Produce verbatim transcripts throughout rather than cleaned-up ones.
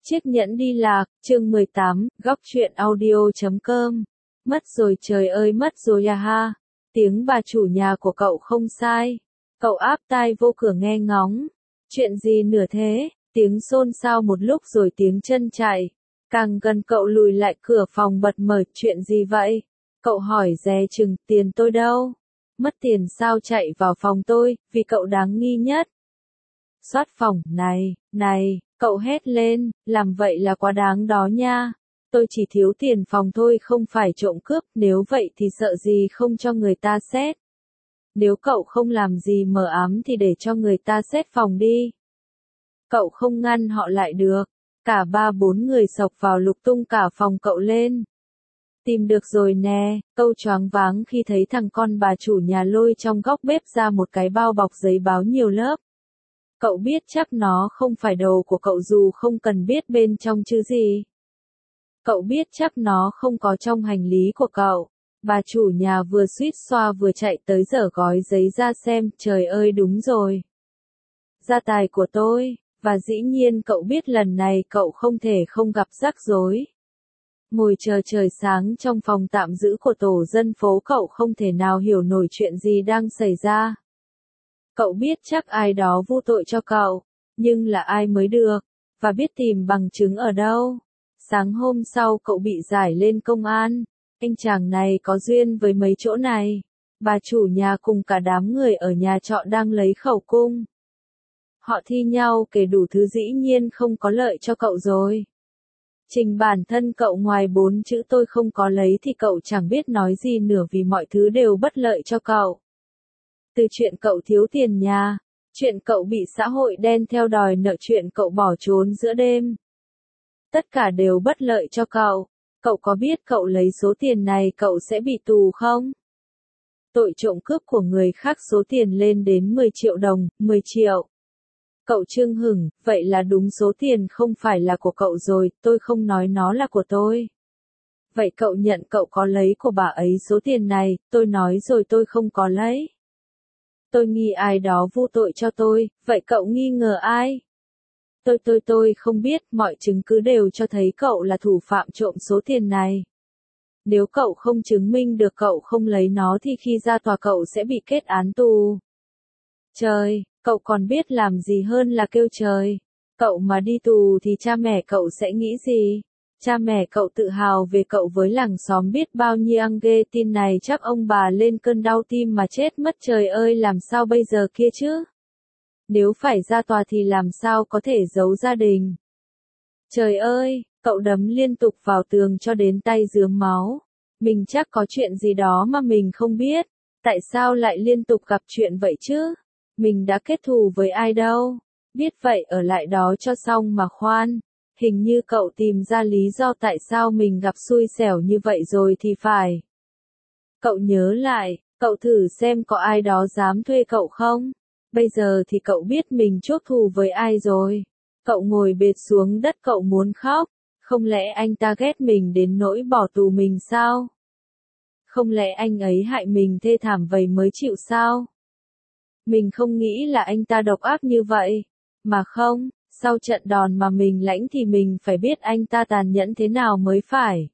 Chiếc nhẫn đi lạc, chương mười tám, góc truyện audio chấm com. Mất rồi trời ơi mất rồi à ha. Tiếng bà chủ nhà của cậu không sai. Cậu áp tai vô cửa nghe ngóng. Chuyện gì nữa thế? Tiếng xôn xao một lúc rồi tiếng chân chạy. Càng gần cậu lùi lại cửa phòng bật mở. Chuyện gì vậy? Cậu hỏi dè chừng, tiền tôi đâu? Mất tiền sao chạy vào phòng tôi, vì cậu đáng nghi nhất. Soát phòng, này, này, cậu hét lên, làm vậy là quá đáng đó nha. Tôi chỉ thiếu tiền phòng thôi không phải trộm cướp, nếu vậy thì sợ gì không cho người ta xét. Nếu cậu không làm gì mờ ám thì để cho người ta xét phòng đi. Cậu không ngăn họ lại được. Cả ba bốn người xộc vào lục tung cả phòng cậu lên. Tìm được rồi nè, câu choáng váng khi thấy thằng con bà chủ nhà lôi trong góc bếp ra một cái bao bọc giấy báo nhiều lớp. Cậu biết chắc nó không phải đồ của cậu dù không cần biết bên trong chứ gì. Cậu biết chắc nó không có trong hành lý của cậu. Bà chủ nhà vừa suýt xoa vừa chạy tới giở gói giấy ra xem, trời ơi đúng rồi. Gia tài của tôi, và dĩ nhiên cậu biết lần này cậu không thể không gặp rắc rối. Ngồi chờ trời sáng trong phòng tạm giữ của tổ dân phố cậu không thể nào hiểu nổi chuyện gì đang xảy ra. Cậu biết chắc ai đó vu tội cho cậu, nhưng là ai mới được, và biết tìm bằng chứng ở đâu. Sáng hôm sau cậu bị giải lên công an, anh chàng này có duyên với mấy chỗ này. Bà chủ nhà cùng cả đám người ở nhà trọ đang lấy khẩu cung. Họ thi nhau kể đủ thứ dĩ nhiên không có lợi cho cậu rồi. Trình bản thân cậu ngoài bốn chữ tôi không có lấy thì cậu chẳng biết nói gì nữa vì mọi thứ đều bất lợi cho cậu. Từ chuyện cậu thiếu tiền nhà, chuyện cậu bị xã hội đen theo đòi nợ, chuyện cậu bỏ trốn giữa đêm. Tất cả đều bất lợi cho cậu. Cậu có biết cậu lấy số tiền này cậu sẽ bị tù không? Tội trộm cướp của người khác số tiền lên đến mười triệu đồng, mười triệu. Cậu chưng hửng, vậy là đúng số tiền không phải là của cậu rồi, tôi không nói nó là của tôi. Vậy cậu nhận cậu có lấy của bà ấy số tiền này, tôi nói rồi tôi không có lấy. Tôi nghi ai đó vu tội cho tôi, vậy cậu nghi ngờ ai? Tôi tôi tôi không biết, mọi chứng cứ đều cho thấy cậu là thủ phạm trộm số tiền này. Nếu cậu không chứng minh được cậu không lấy nó thì khi ra tòa cậu sẽ bị kết án tù. Trời, cậu còn biết làm gì hơn là kêu trời. Cậu mà đi tù thì cha mẹ cậu sẽ nghĩ gì? Cha mẹ cậu tự hào về cậu với làng xóm biết bao nhiêu ăn ghê, tin này chắc ông bà lên cơn đau tim mà chết mất, trời ơi làm sao bây giờ kia chứ? Nếu phải ra tòa thì làm sao có thể giấu gia đình? Trời ơi, cậu đấm liên tục vào tường cho đến tay rướm máu. Mình chắc có chuyện gì đó mà mình không biết. Tại sao lại liên tục gặp chuyện vậy chứ? Mình đã kết thù với ai đâu? Biết vậy ở lại đó cho xong mà khoan. Hình như cậu tìm ra lý do tại sao mình gặp xui xẻo như vậy rồi thì phải. Cậu nhớ lại, cậu thử xem có ai đó dám thuê cậu không? Bây giờ thì cậu biết mình chuốc thù với ai rồi. Cậu ngồi bệt xuống đất cậu muốn khóc. Không lẽ anh ta ghét mình đến nỗi bỏ tù mình sao? Không lẽ anh ấy hại mình thê thảm vậy mới chịu sao? Mình không nghĩ là anh ta độc ác như vậy. Mà không, sau trận đòn mà mình lãnh thì mình phải biết anh ta tàn nhẫn thế nào mới phải.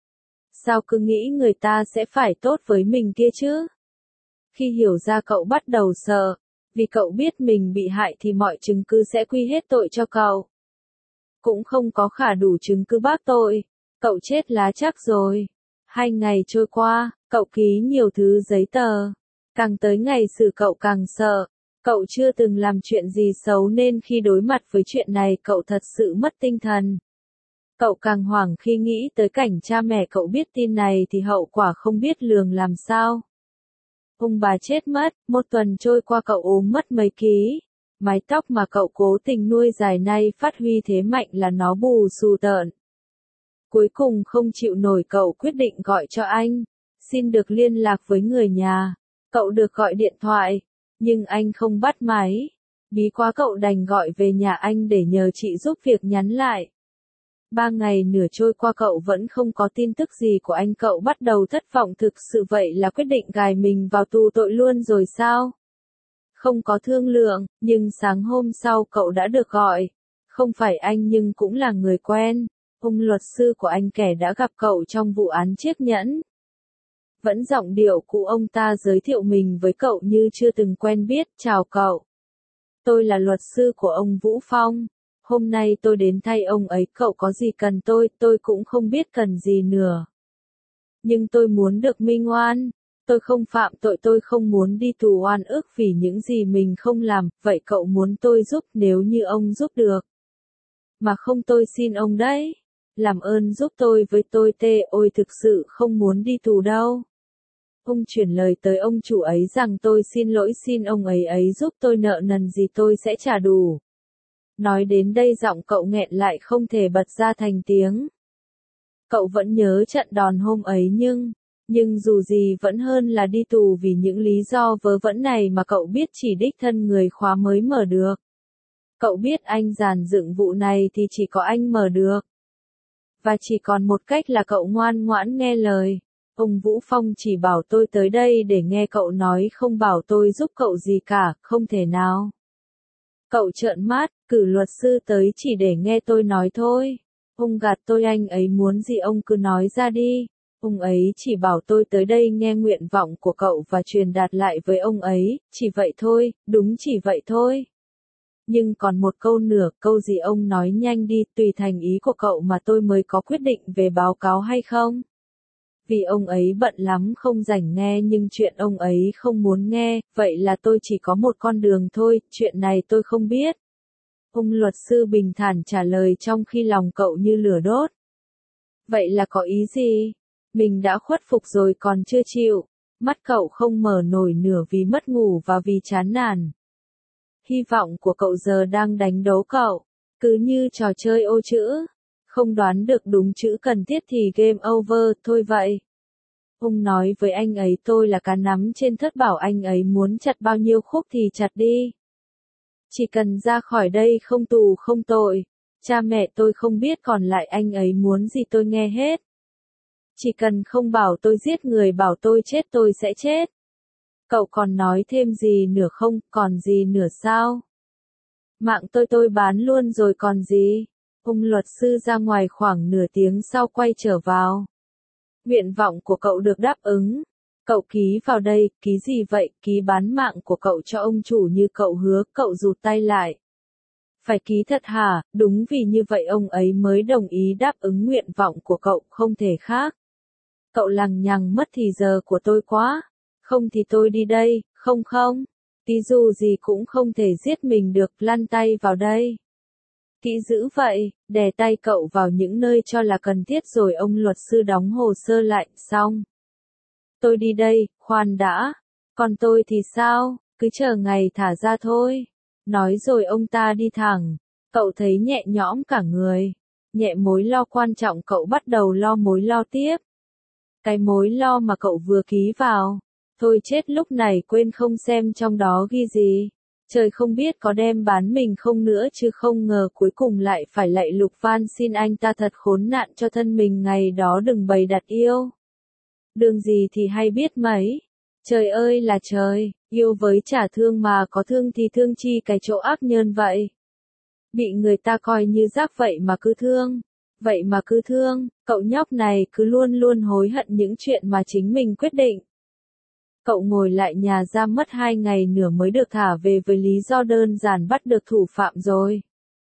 Sao cứ nghĩ người ta sẽ phải tốt với mình kia chứ? Khi hiểu ra cậu bắt đầu sợ. Vì cậu biết mình bị hại thì mọi chứng cứ sẽ quy hết tội cho cậu. Cũng không có khả đủ chứng cứ bác tội. Cậu chết lá chắc rồi. Hai ngày trôi qua, cậu ký nhiều thứ giấy tờ. Càng tới ngày xử cậu càng sợ. Cậu chưa từng làm chuyện gì xấu nên khi đối mặt với chuyện này cậu thật sự mất tinh thần. Cậu càng hoảng khi nghĩ tới cảnh cha mẹ cậu biết tin này thì hậu quả không biết lường làm sao. Ông bà chết mất, một tuần trôi qua cậu ốm mất mấy ký. Mái tóc mà cậu cố tình nuôi dài nay phát huy thế mạnh là nó bù xù tợn. Cuối cùng không chịu nổi cậu quyết định gọi cho anh. Xin được liên lạc với người nhà. Cậu được gọi điện thoại, nhưng anh không bắt máy. Bí quá cậu đành gọi về nhà anh để nhờ chị giúp việc nhắn lại. Ba ngày nửa trôi qua cậu vẫn không có tin tức gì của anh, cậu bắt đầu thất vọng, thực sự vậy là quyết định gài mình vào tù tội luôn rồi sao? Không có thương lượng, nhưng sáng hôm sau cậu đã được gọi. Không phải anh nhưng cũng là người quen. Ông luật sư của anh kẻ đã gặp cậu trong vụ án chiếc nhẫn. Vẫn giọng điệu cũ ông ta giới thiệu mình với cậu như chưa từng quen biết. Chào cậu. Tôi là luật sư của ông Vũ Phong. Hôm nay tôi đến thay ông ấy, cậu có gì cần tôi, tôi cũng không biết cần gì nữa. Nhưng tôi muốn được minh oan. Tôi không phạm tội, tôi không muốn đi tù oan ức vì những gì mình không làm, vậy cậu muốn tôi giúp nếu như ông giúp được. Mà không tôi xin ông đấy. Làm ơn giúp tôi với tôi tê, ôi thực sự không muốn đi tù đâu. Ông chuyển lời tới ông chủ ấy rằng tôi xin lỗi, xin ông ấy ấy giúp tôi, nợ nần gì tôi sẽ trả đủ. Nói đến đây giọng cậu nghẹn lại không thể bật ra thành tiếng. Cậu vẫn nhớ trận đòn hôm ấy nhưng, nhưng dù gì vẫn hơn là đi tù vì những lý do vớ vẩn này mà cậu biết chỉ đích thân người khóa mới mở được. Cậu biết anh dàn dựng vụ này thì chỉ có anh mở được. Và chỉ còn một cách là cậu ngoan ngoãn nghe lời. Ông Vũ Phong chỉ bảo tôi tới đây để nghe cậu nói, không bảo tôi giúp cậu gì cả, không thể nào. Cậu trợn mắt, cử luật sư tới chỉ để nghe tôi nói thôi. Ông gạt tôi, anh ấy muốn gì ông cứ nói ra đi. Ông ấy chỉ bảo tôi tới đây nghe nguyện vọng của cậu và truyền đạt lại với ông ấy, chỉ vậy thôi, đúng chỉ vậy thôi. Nhưng còn một câu nữa, câu gì ông nói nhanh đi, tùy thành ý của cậu mà tôi mới có quyết định về báo cáo hay không. Vì ông ấy bận lắm không rảnh nghe, nhưng chuyện ông ấy không muốn nghe, vậy là tôi chỉ có một con đường thôi, chuyện này tôi không biết. Ông luật sư bình thản trả lời trong khi lòng cậu như lửa đốt. Vậy là có ý gì? Mình đã khuất phục rồi còn chưa chịu. Mắt cậu không mở nổi nửa vì mất ngủ và vì chán nản. Hy vọng của cậu giờ đang đánh đố cậu. Cứ như trò chơi ô chữ. Không đoán được đúng chữ cần thiết thì game over, thôi vậy. Ông nói với anh ấy tôi là cá nắm trên thớt, bảo anh ấy muốn chặt bao nhiêu khúc thì chặt đi. Chỉ cần ra khỏi đây không tù không tội. Cha mẹ tôi không biết, còn lại anh ấy muốn gì tôi nghe hết. Chỉ cần không bảo tôi giết người, bảo tôi chết tôi sẽ chết. Cậu còn nói thêm gì nữa không, còn gì nữa sao? Mạng tôi tôi bán luôn rồi còn gì? Ông luật sư ra ngoài khoảng nửa tiếng sau quay trở vào. Nguyện vọng của cậu được đáp ứng. Cậu ký vào đây, ký gì vậy, ký bán mạng của cậu cho ông chủ như cậu hứa, cậu rụt tay lại. Phải ký thật hả, đúng vì như vậy ông ấy mới đồng ý đáp ứng nguyện vọng của cậu, không thể khác. Cậu lằng nhằng mất thì giờ của tôi quá. Không thì tôi đi đây, không không. Tí dù gì cũng không thể giết mình được, lăn tay vào đây. Kỹ dữ vậy, đè tay cậu vào những nơi cho là cần thiết rồi ông luật sư đóng hồ sơ lại, xong. Tôi đi đây, khoan đã. Còn tôi thì sao, cứ chờ ngày thả ra thôi. Nói rồi ông ta đi thẳng. Cậu thấy nhẹ nhõm cả người. Nhẹ mối lo quan trọng, cậu bắt đầu lo mối lo tiếp. Cái mối lo mà cậu vừa ký vào. Thôi chết, lúc này quên không xem trong đó ghi gì. Trời không biết có đem bán mình không nữa, chứ không ngờ cuối cùng lại phải lạy Lục van xin anh ta thật khốn nạn cho thân mình ngày đó đừng bày đặt yêu. Đường gì thì hay biết mấy. Trời ơi là trời, yêu với trả thương mà có thương thì thương chi cái chỗ ác nhân vậy. Bị người ta coi như rác vậy mà cứ thương. Vậy mà cứ thương, cậu nhóc này cứ luôn luôn hối hận những chuyện mà chính mình quyết định. Cậu ngồi lại nhà giam mất hai ngày nửa mới được thả về với lý do đơn giản bắt được thủ phạm rồi.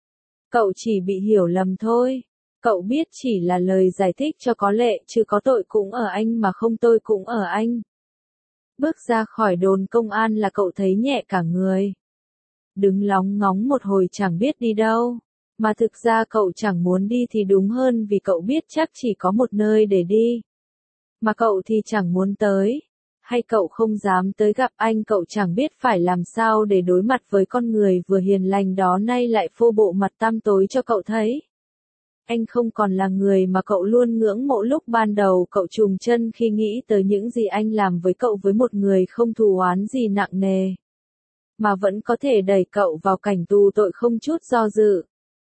Cậu chỉ bị hiểu lầm thôi. Cậu biết chỉ là lời giải thích cho có lệ, chứ có tội cũng ở anh mà không tôi cũng ở anh. Bước ra khỏi đồn công an là cậu thấy nhẹ cả người. Đứng lóng ngóng một hồi chẳng biết đi đâu. Mà thực ra cậu chẳng muốn đi thì đúng hơn, vì cậu biết chắc chỉ có một nơi để đi. Mà cậu thì chẳng muốn tới. Hay cậu không dám tới gặp anh, cậu chẳng biết phải làm sao để đối mặt với con người vừa hiền lành đó nay lại phô bộ mặt tăm tối cho cậu thấy. Anh không còn là người mà cậu luôn ngưỡng mộ lúc ban đầu, cậu trùng chân khi nghĩ tới những gì anh làm với cậu, với một người không thù oán gì nặng nề. Mà vẫn có thể đẩy cậu vào cảnh tù tội không chút do dự.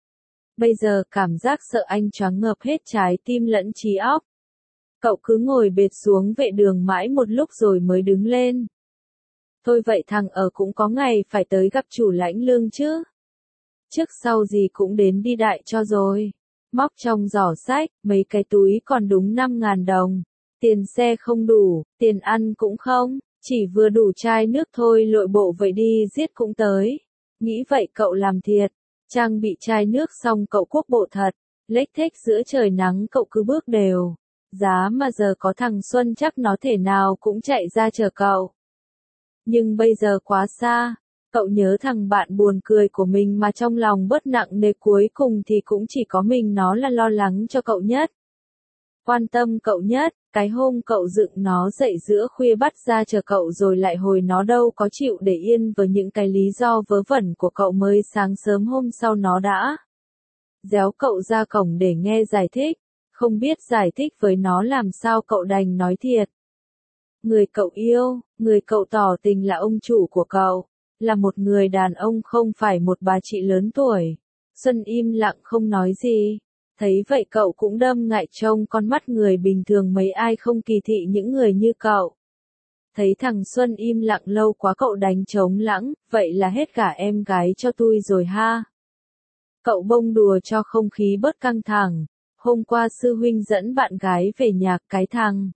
Bây giờ cảm giác sợ anh choáng ngợp hết trái tim lẫn trí óc. Cậu cứ ngồi bệt xuống vệ đường mãi một lúc rồi mới đứng lên. Thôi vậy thằng ở cũng có ngày phải tới gặp chủ lãnh lương chứ. trước sau gì cũng đến đi đại cho rồi. Móc trong giỏ sách, mấy cái túi còn đúng năm ngàn đồng. Tiền xe không đủ, tiền ăn cũng không, chỉ vừa đủ chai nước thôi, lội bộ vậy đi giết cũng tới. Nghĩ vậy cậu làm thiệt, trang bị chai nước xong cậu quốc bộ thật, lếch thếch giữa trời nắng cậu cứ bước đều. Giá mà giờ có thằng Xuân chắc nó thể nào cũng chạy ra chờ cậu. Nhưng bây giờ quá xa, cậu nhớ thằng bạn buồn cười của mình mà trong lòng bớt nặng nề, cuối cùng thì cũng chỉ có mình nó là lo lắng cho cậu nhất. Quan tâm cậu nhất, cái hôm cậu dựng nó dậy giữa khuya bắt ra chờ cậu rồi lại hồi nó đâu có chịu để yên với những cái lý do vớ vẩn của cậu, mới sáng sớm hôm sau nó đã déo cậu ra cổng để nghe giải thích, không biết giải thích với nó làm sao cậu đành nói thiệt. Người cậu yêu, người cậu tỏ tình là ông chủ của cậu, là một người đàn ông không phải một bà chị lớn tuổi. Xuân im lặng không nói gì. Thấy vậy cậu cũng đâm ngại trông con mắt người bình thường, mấy ai không kỳ thị những người như cậu. Thấy thằng Xuân im lặng lâu quá cậu đánh trống lẵng, vậy là hết cả em gái cho tôi rồi ha. Cậu bông đùa cho không khí bớt căng thẳng. Hôm qua sư huynh dẫn bạn gái về nhà, cái thằng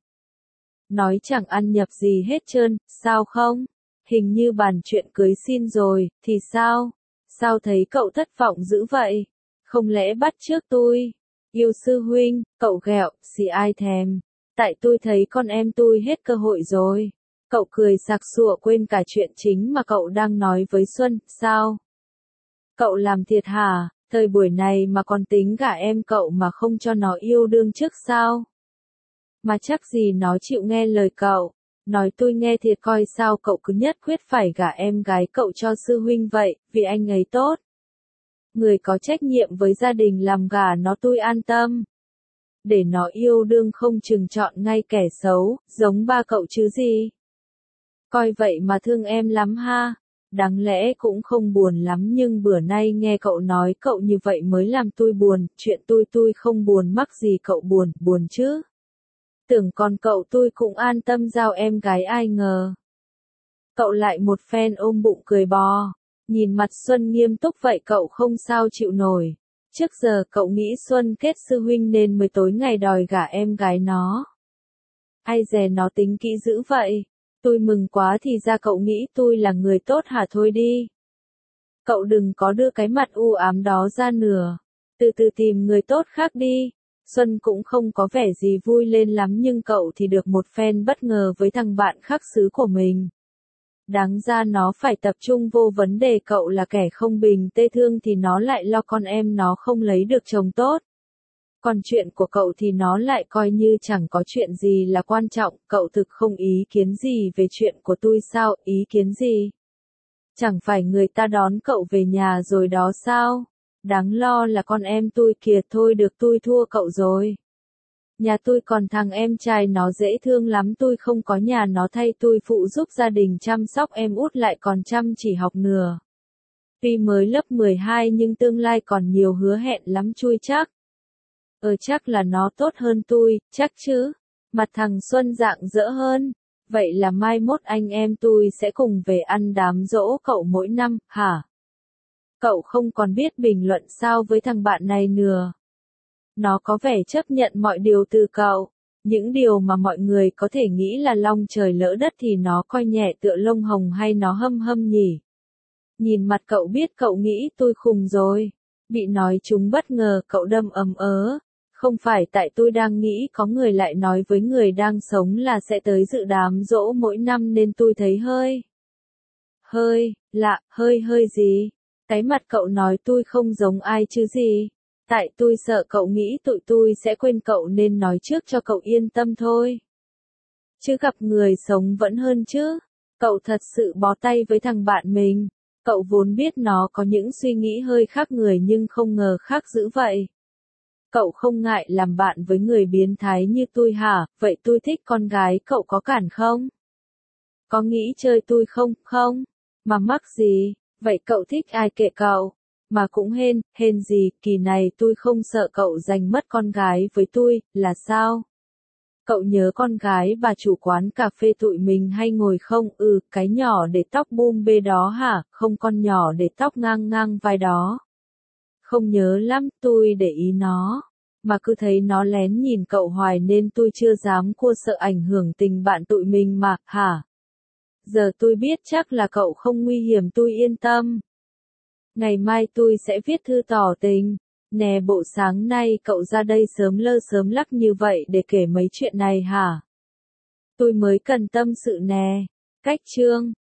nói chẳng ăn nhập gì hết trơn, sao không? Hình như bàn chuyện cưới xin rồi, thì sao? Sao thấy cậu thất vọng dữ vậy? Không lẽ bắt trước tôi? Yêu sư huynh, cậu ghẹo, xì ai thèm. Tại tôi thấy con em tôi hết cơ hội rồi. Cậu cười sặc sụa quên cả chuyện chính mà cậu đang nói với Xuân, sao? Cậu làm thiệt hả? Thời buổi này mà còn tính gả em cậu mà không cho nó yêu đương trước sao? Mà chắc gì nó chịu nghe lời cậu. Nói tôi nghe thiệt coi sao cậu cứ nhất quyết phải gả em gái cậu cho sư huynh vậy, vì anh ấy tốt. Người có trách nhiệm với gia đình làm gả nó tôi an tâm. Để nó yêu đương không chừng chọn ngay kẻ xấu, giống ba cậu chứ gì. Coi vậy mà thương em lắm ha. Đáng lẽ cũng không buồn lắm nhưng bữa nay nghe cậu nói cậu như vậy mới làm tôi buồn, chuyện tôi tôi không buồn mắc gì cậu buồn, buồn chứ. Tưởng còn cậu tôi cũng an tâm giao em gái, ai ngờ. Cậu lại một phen ôm bụng cười bò. Nhìn mặt Xuân nghiêm túc vậy cậu không sao chịu nổi. Trước giờ cậu nghĩ Xuân kết sư huynh nên mới tối ngày đòi gả em gái nó. Ai dè nó tính kỹ dữ vậy. Tôi mừng quá, thì ra cậu nghĩ tôi là người tốt hả? Thôi đi. Cậu đừng có đưa cái mặt u ám đó ra nửa. Từ từ tìm người tốt khác đi. Xuân cũng không có vẻ gì vui lên lắm nhưng cậu thì được một phen bất ngờ với thằng bạn khác xứ của mình. Đáng ra nó phải tập trung vô vấn đề, cậu là kẻ không bình tê thương thì nó lại lo con em nó không lấy được chồng tốt. Còn chuyện của cậu thì nó lại coi như chẳng có chuyện gì là quan trọng, cậu thực không ý kiến gì về chuyện của tôi sao? Ý kiến gì? Chẳng phải người ta đón cậu về nhà rồi đó sao? Đáng lo là con em tôi kìa, thôi được, tôi thua cậu rồi. Nhà tôi còn thằng em trai nó dễ thương lắm, tôi không có nhà nó thay tôi phụ giúp gia đình chăm sóc em út, lại còn chăm chỉ học nửa. Tuy mới lớp mười hai nhưng tương lai còn nhiều hứa hẹn lắm, chui chắc. Ờ chắc là nó tốt hơn tôi, chắc chứ. Mặt thằng Xuân rạng rỡ hơn. Vậy là mai mốt anh em tôi sẽ cùng về ăn đám giỗ cậu mỗi năm, hả? Cậu không còn biết bình luận sao với thằng bạn này nữa. Nó có vẻ chấp nhận mọi điều từ cậu. Những điều mà mọi người có thể nghĩ là long trời lỡ đất thì nó coi nhẹ tựa lông hồng, hay nó hâm hâm nhỉ. Nhìn mặt cậu biết cậu nghĩ tôi khùng rồi. Bị nói chúng bất ngờ cậu đâm ấm ớ. Không phải tại tôi đang nghĩ có người lại nói với người đang sống là sẽ tới dự đám giỗ mỗi năm nên tôi thấy hơi. Hơi, lạ, hơi hơi gì? Cái mặt cậu nói tôi không giống ai chứ gì? Tại tôi sợ cậu nghĩ tụi tôi sẽ quên cậu nên nói trước cho cậu yên tâm thôi. Chứ gặp người sống vẫn hơn chứ. Cậu thật sự bó tay với thằng bạn mình. Cậu vốn biết nó có những suy nghĩ hơi khác người nhưng không ngờ khác dữ vậy. Cậu không ngại làm bạn với người biến thái như tôi hả? Vậy tôi thích con gái cậu có cản không? Có nghĩ chơi tôi không? Không. Mà mắc gì? Vậy cậu thích ai kệ cậu? Mà cũng hên, hên gì, kỳ này tôi không sợ cậu giành mất con gái với tôi, là sao? Cậu nhớ con gái bà chủ quán cà phê tụi mình hay ngồi không? Ừ, cái nhỏ để tóc bum bê đó hả? Không, con nhỏ để tóc ngang ngang vai đó. Không nhớ lắm, tôi để ý nó. Mà cứ thấy nó lén nhìn cậu hoài nên tôi chưa dám cua sợ ảnh hưởng tình bạn tụi mình mà, hả? Giờ tôi biết chắc là cậu không nguy hiểm, tôi yên tâm. Ngày mai tôi sẽ viết thư tỏ tình. Nè, bộ sáng nay cậu ra đây sớm lơ sớm lắc như vậy để kể mấy chuyện này hả? Tôi mới cần tâm sự nè. Cách chương